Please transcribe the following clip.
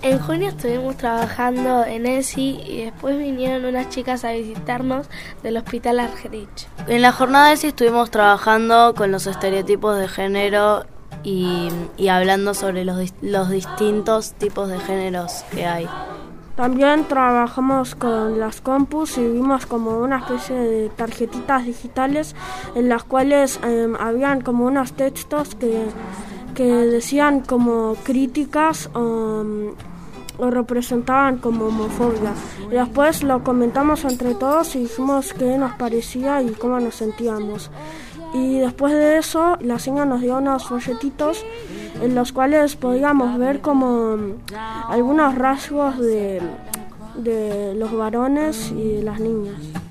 En junio estuvimos trabajando en ESI y después vinieron unas chicas a visitarnos del Hospital Argerich. En la jornada de ESI estuvimos trabajando con los estereotipos de género y hablando sobre los distintos tipos de géneros que hay. También trabajamos con las compus y vimos como una especie de tarjetitas digitales en las cuales habían como unos textos que decían como críticas o representaban como homofobia. Y después lo comentamos entre todos y dijimos qué nos parecía y cómo nos sentíamos. Y después de eso, la señora nos dio unos folletitos en los cuales podíamos ver como algunos rasgos de los varones y de las niñas.